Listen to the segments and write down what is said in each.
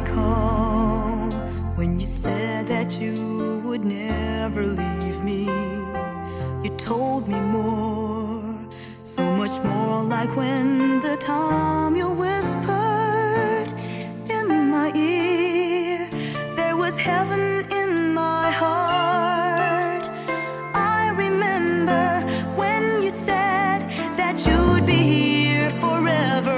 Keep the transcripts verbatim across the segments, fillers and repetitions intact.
recall when you said that you would never leave me. You told me more, so much more, like when the time you whispered in my ear, there was heaven in my heart. I remember when you said that you'd be here forever.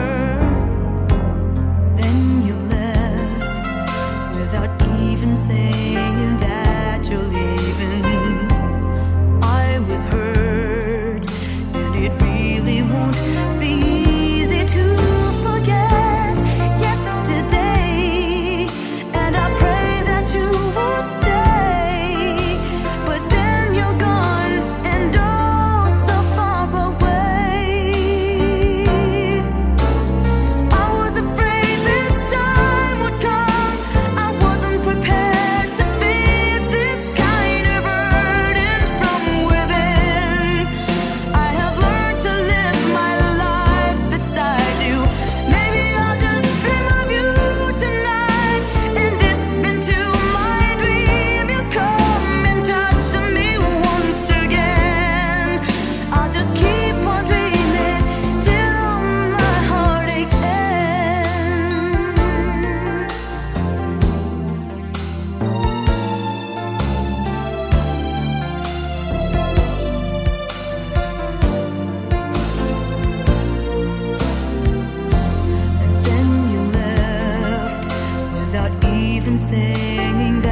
Then you left without even saying that you're leaving. I was hurt, and it really won't be easy to forget yesterday. And I pray that you would stay, but then you're gone, and oh, so far away. I was afraid this time would come. I wasn't prepared to face this kind of burden from within. I have learned to live my life beside you. Maybe I'll just dream of you tonight, and dip into my dream. You come and touch me once again. I'll just keep on dreaming till my heartaches end. And then you left without even saying that